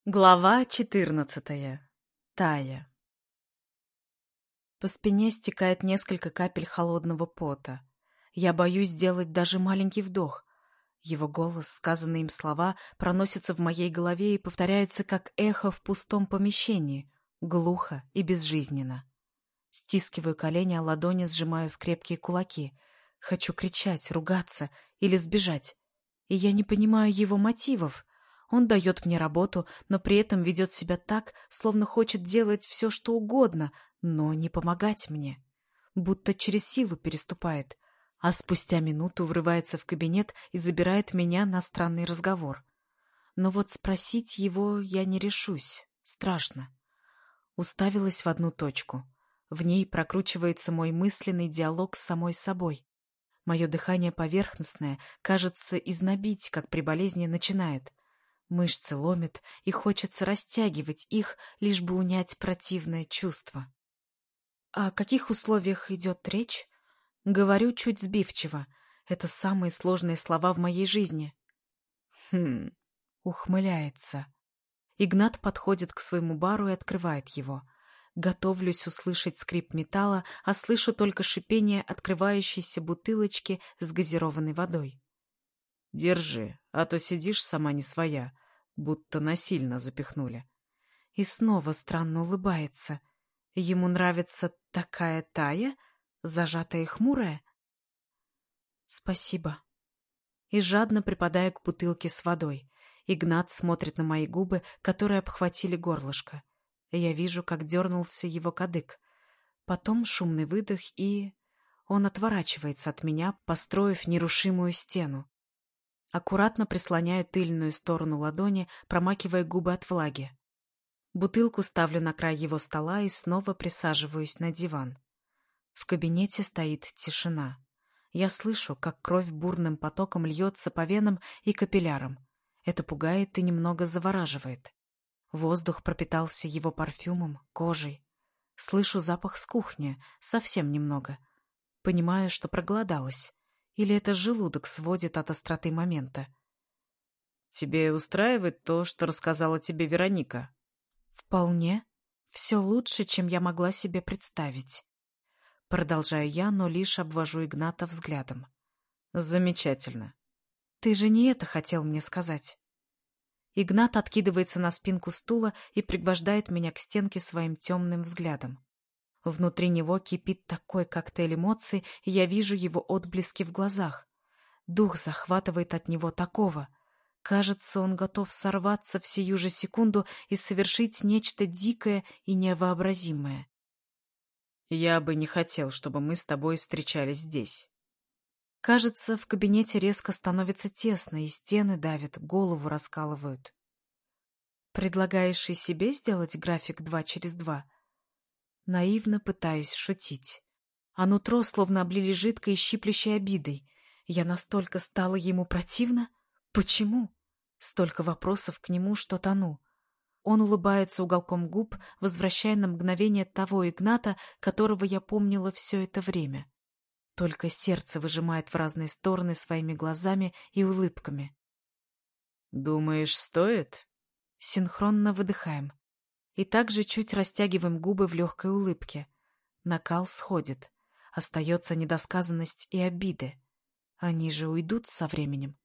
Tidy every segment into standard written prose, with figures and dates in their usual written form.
Глава 14. Тая. По спине стекает несколько капель холодного пота. Я боюсь сделать даже маленький вдох. Его голос, сказанные им слова, проносятся в моей голове и повторяются, как эхо в пустом помещении, глухо и безжизненно. Стискиваю колени, а ладони сжимаю в крепкие кулаки. Хочу кричать, ругаться или сбежать. И я не понимаю его мотивов. Он дает мне работу, но при этом ведет себя так, словно хочет делать все, что угодно, но не помогать мне. Будто через силу переступает, а спустя минуту врывается в кабинет и забирает меня на странный разговор. Но вот спросить его я не решусь. Страшно. Уставилась в одну точку. В ней прокручивается мой мысленный диалог с самой собой. Мое дыхание поверхностное, кажется, изнобить, как при болезни, начинает. Мышцы ломят, и хочется растягивать их, лишь бы унять противное чувство. О каких условиях идет речь? Говорю чуть сбивчиво. Это самые сложные слова в моей жизни. Ухмыляется. Игнат подходит к своему бару и открывает его. Готовлюсь услышать скрип металла, а слышу только шипение открывающейся бутылочки с газированной водой. «Держи, а то сидишь сама не своя, будто насильно запихнули». И снова странно улыбается. Ему нравится такая Тая, зажатая и хмурая? «Спасибо». И жадно припадаю к бутылке с водой. Игнат смотрит на мои губы, которые обхватили горлышко. Я вижу, как дернулся его кадык. Потом шумный выдох, и... Он отворачивается от меня, построив нерушимую стену. Аккуратно прислоняю тыльную сторону ладони, промакивая губы от влаги. Бутылку ставлю на край его стола и снова присаживаюсь на диван. В кабинете стоит тишина. Я слышу, как кровь бурным потоком льется по венам и капиллярам. Это пугает и немного завораживает. Воздух пропитался его парфюмом, кожей. Слышу запах с кухни, совсем немного. Понимаю, что проголодалась. Или это желудок сводит от остроты момента. «Тебе устраивает то, что рассказала тебе Вероника?» «Вполне. Все лучше, чем я могла себе представить». Продолжаю я, но лишь обвожу Игната взглядом. «Замечательно. Ты же не это хотел мне сказать». Игнат откидывается на спинку стула и пригвождает меня к стенке своим темным взглядом. Внутри него кипит такой коктейль эмоций, и я вижу его отблески в глазах. Дух захватывает от него такого. Кажется, он готов сорваться в сию же секунду и совершить нечто дикое и невообразимое. «Я бы не хотел, чтобы мы с тобой встречались здесь». Кажется, в кабинете резко становится тесно, и стены давят, голову раскалывают. «Предлагаешь и себе сделать график 2 через 2?» Наивно пытаюсь шутить. А нутро словно облили жидкой и щиплющей обидой. Я настолько стала ему противна? Почему? Столько вопросов к нему, что тону. Он улыбается уголком губ, возвращая на мгновение того Игната, которого я помнила все это время. Только сердце выжимает в разные стороны своими глазами и улыбками. «Думаешь, стоит?» Синхронно выдыхаем. И также чуть растягиваем губы в легкой улыбке. Накал сходит. Остается недосказанность и обиды. Они же уйдут со временем.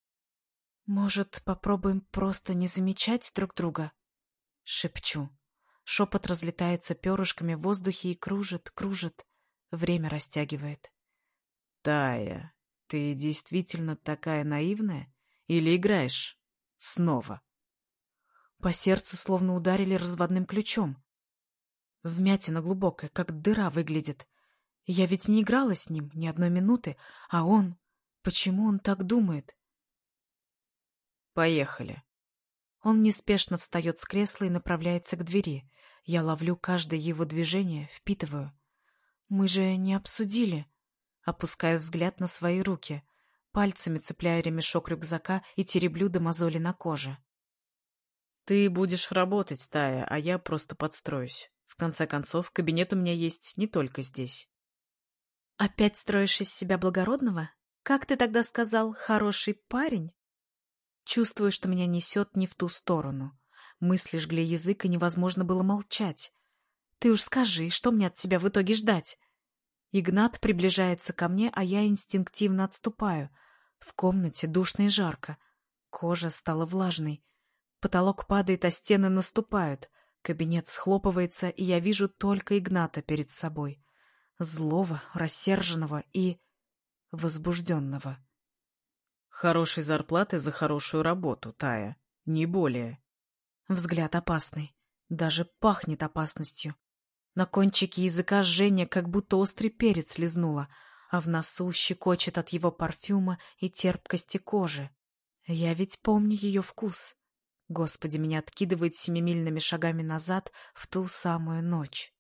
«Может, попробуем просто не замечать друг друга?» Шепчу. Шепот разлетается перышками в воздухе и кружит, кружит. Время растягивает. «Тая, ты действительно такая наивная? Или играешь? Снова?» По сердцу словно ударили разводным ключом. Вмятина глубокая, как дыра выглядит. Я ведь не играла с ним ни одной минуты, а он... Почему он так думает? «Поехали». Он неспешно встает с кресла и направляется к двери. Я ловлю каждое его движение, впитываю. «Мы же не обсудили». Опускаю взгляд на свои руки. Пальцами цепляю ремешок рюкзака и тереблю до мозоли на коже. «Ты будешь работать, Тая, а я просто подстроюсь. В конце концов, кабинет у меня есть не только здесь». «Опять строишь из себя благородного? Как ты тогда сказал, хороший парень?» Чувствую, что меня несет не в ту сторону. Мысли жгли язык, и невозможно было молчать. «Ты уж скажи, что мне от тебя в итоге ждать?» Игнат приближается ко мне, а я инстинктивно отступаю. В комнате душно и жарко. Кожа стала влажной. Потолок падает, а стены наступают. Кабинет схлопывается, и я вижу только Игната перед собой. Злого, рассерженного и возбужденного. Хорошей зарплаты за хорошую работу, Тая. Не более. Взгляд опасный. Даже пахнет опасностью. На кончике языка жжение, как будто острый перец лизнуло, а в носу щекочет от его парфюма и терпкости кожи. Я ведь помню ее вкус. Господи, меня откидывает семимильными шагами назад в ту самую ночь.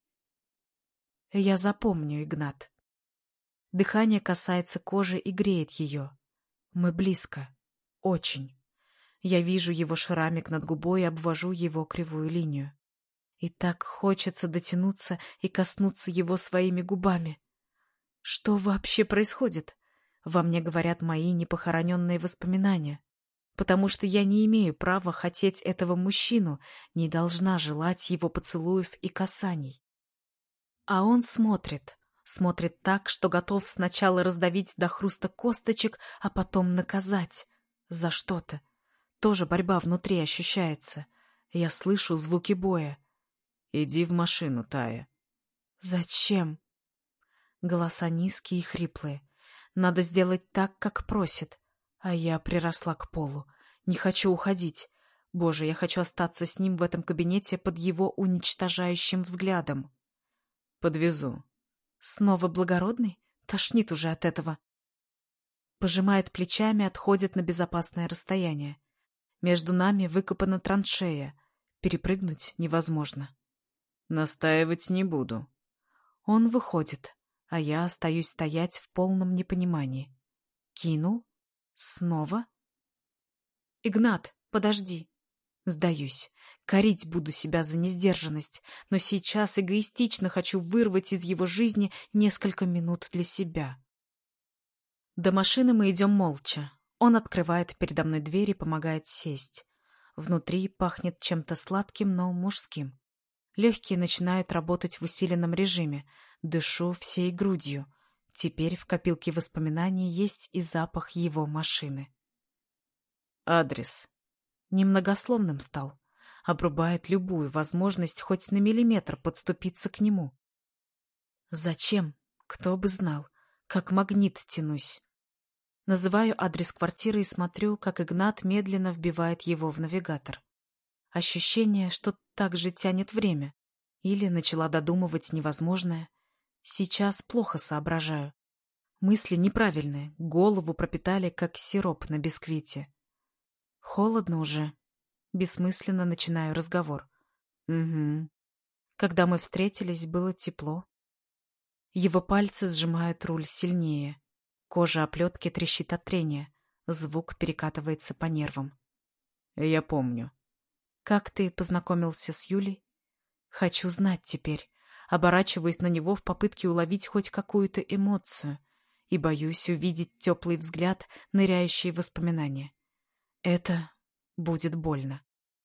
Я запомню, Игнат. Дыхание касается кожи и греет ее. Мы близко. Очень. Я вижу его шрамик над губой и обвожу его кривую линию. И так хочется дотянуться и коснуться его своими губами. Что вообще происходит? Во мне говорят мои непохороненные воспоминания. Потому что я не имею права хотеть этого мужчину, не должна желать его поцелуев и касаний. А он смотрит. Смотрит так, что готов сначала раздавить до хруста косточек, а потом наказать. За что-то. Тоже борьба внутри ощущается. Я слышу звуки боя. Иди в машину, Тая. Зачем? Голоса низкие и хриплые. Надо сделать так, как просит. А я приросла к полу. Не хочу уходить. Боже, я хочу остаться с ним в этом кабинете под его уничтожающим взглядом. Подвезу. Снова благородный? Тошнит уже от этого. Пожимает плечами, отходит на безопасное расстояние. Между нами выкопана траншея. Перепрыгнуть невозможно. Настаивать не буду. Он выходит, а я остаюсь стоять в полном непонимании. Кинул? Снова? Игнат, подожди. Сдаюсь. Корить буду себя за несдержанность, но сейчас эгоистично хочу вырвать из его жизни несколько минут для себя. До машины мы идем молча. Он открывает передо мной дверь и помогает сесть. Внутри пахнет чем-то сладким, но мужским. Легкие начинают работать в усиленном режиме. Дышу всей грудью. Теперь в копилке воспоминаний есть и запах его машины. Адрес. Немногословным стал. Обрубает любую возможность хоть на миллиметр подступиться к нему. Зачем? Кто бы знал. Как магнит тянусь. Называю адрес квартиры и смотрю, как Игнат медленно вбивает его в навигатор. Ощущение, что так же тянет время. Или начала додумывать невозможное. Сейчас плохо соображаю. Мысли неправильные, голову пропитали, как сироп на бисквите. Холодно уже. Бессмысленно начинаю разговор. Угу. Когда мы встретились, было тепло. Его пальцы сжимают руль сильнее. Кожа оплетки трещит от трения. Звук перекатывается по нервам. Я помню. Как ты познакомился с Юлей? Хочу знать теперь. Оборачиваюсь на него в попытке уловить хоть какую-то эмоцию и боюсь увидеть теплый взгляд, ныряющий в воспоминания. Это будет больно.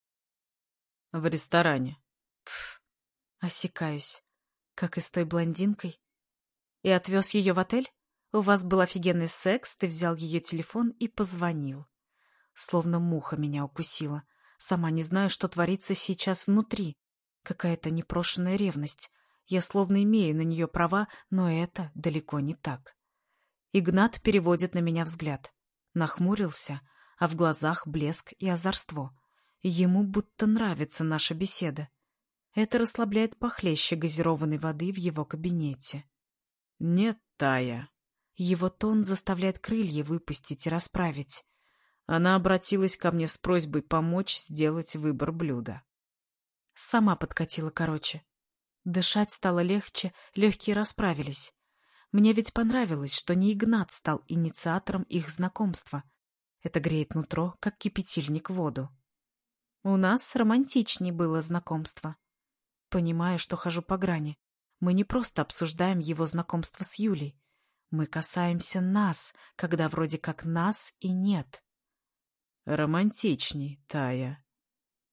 В ресторане. Пф, осекаюсь. Как и с той блондинкой. И отвез ее в отель? У вас был офигенный секс, ты взял ее телефон и позвонил. Словно муха меня укусила. Сама не знаю, что творится сейчас внутри. Какая-то непрошенная ревность. Я словно имею на нее права, но это далеко не так. Игнат переводит на меня взгляд. Нахмурился, а в глазах блеск и озорство. Ему будто нравится наша беседа. Это расслабляет похлеще газированной воды в его кабинете. Нет, Тая. Его тон заставляет крылья выпустить и расправить. Она обратилась ко мне с просьбой помочь сделать выбор блюда. Сама подкатила короче. Дышать стало легче, легкие расправились. Мне ведь понравилось, что не Игнат стал инициатором их знакомства. Это греет нутро, как кипятильник воду. У нас романтичнее было знакомство. Понимаю, что хожу по грани. Мы не просто обсуждаем его знакомство с Юлей. Мы касаемся нас, когда вроде как нас и нет. Романтичней, Тая.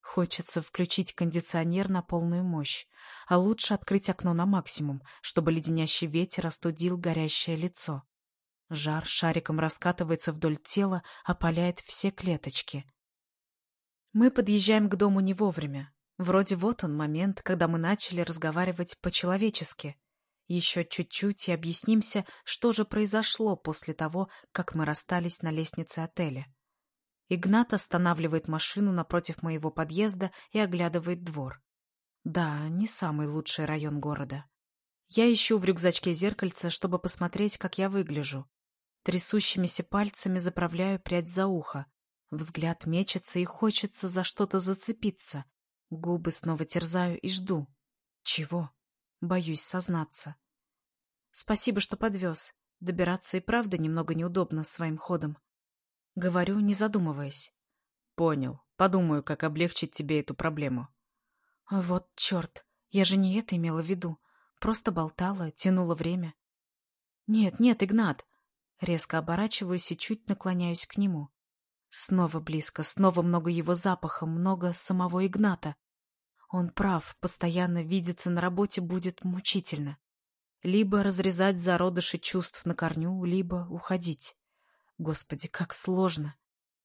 Хочется включить кондиционер на полную мощь, а лучше открыть окно на максимум, чтобы леденящий ветер остудил горящее лицо. Жар шариком раскатывается вдоль тела, опаляет все клеточки. Мы подъезжаем к дому не вовремя. Вроде вот он момент, когда мы начали разговаривать по-человечески. Еще чуть-чуть и объяснимся, что же произошло после того, как мы расстались на лестнице отеля. Игнат останавливает машину напротив моего подъезда и оглядывает двор. Да, не самый лучший район города. Я ищу в рюкзачке зеркальце, чтобы посмотреть, как я выгляжу. Трясущимися пальцами заправляю прядь за ухо. Взгляд мечется и хочется за что-то зацепиться. Губы снова терзаю и жду. Чего? Боюсь сознаться. Спасибо, что подвез. Добираться и правда немного неудобно своим ходом. Говорю, не задумываясь. Понял. Подумаю, как облегчить тебе эту проблему. Вот черт, я же не это имела в виду. Просто болтала, тянула время. Нет, Игнат. Резко оборачиваюсь и чуть наклоняюсь к нему. Снова близко, снова много его запаха, много самого Игната. Он прав, постоянно видеться на работе будет мучительно. Либо разрезать зародыши чувств на корню, либо уходить. Господи, как сложно.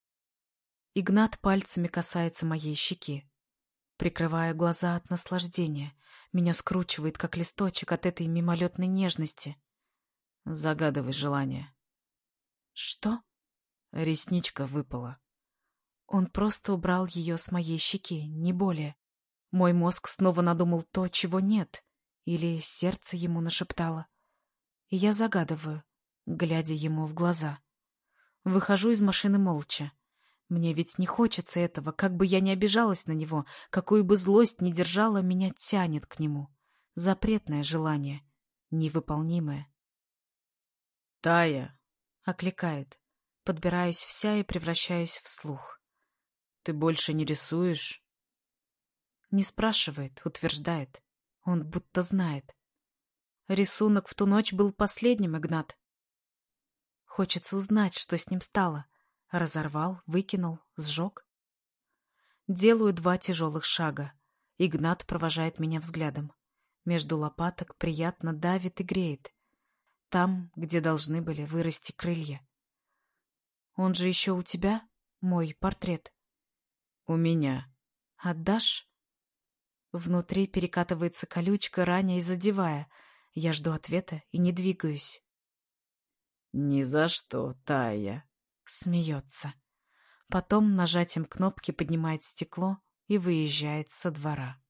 Игнат пальцами касается моей щеки. Прикрываю глаза от наслаждения. Меня скручивает, как листочек от этой мимолетной нежности. Загадывай желание. Что? Ресничка выпала. Он просто убрал ее с моей щеки, не более. Мой мозг снова надумал то, чего нет. Или сердце ему нашептало. И я загадываю, глядя ему в глаза. Выхожу из машины молча. Мне ведь не хочется этого, как бы я ни обижалась на него, какую бы злость ни держала, меня тянет к нему. Запретное желание, невыполнимое. «Тая!» — окликает. Подбираюсь вся и превращаюсь в слух. «Ты больше не рисуешь?» Не спрашивает, утверждает. Он будто знает. Рисунок в ту ночь был последним, Игнат. Хочется узнать, что с ним стало. Разорвал, выкинул, сжег. Делаю 2 тяжелых шага. Игнат провожает меня взглядом. Между лопаток приятно давит и греет. Там, где должны были вырасти крылья. Он же еще у тебя? Мой портрет. У меня. Отдашь? Внутри перекатывается колючка, раня и задевая. Я жду ответа и не двигаюсь. Ни за что, Тая. Смеется. Потом нажатием кнопки поднимает стекло и выезжает со двора.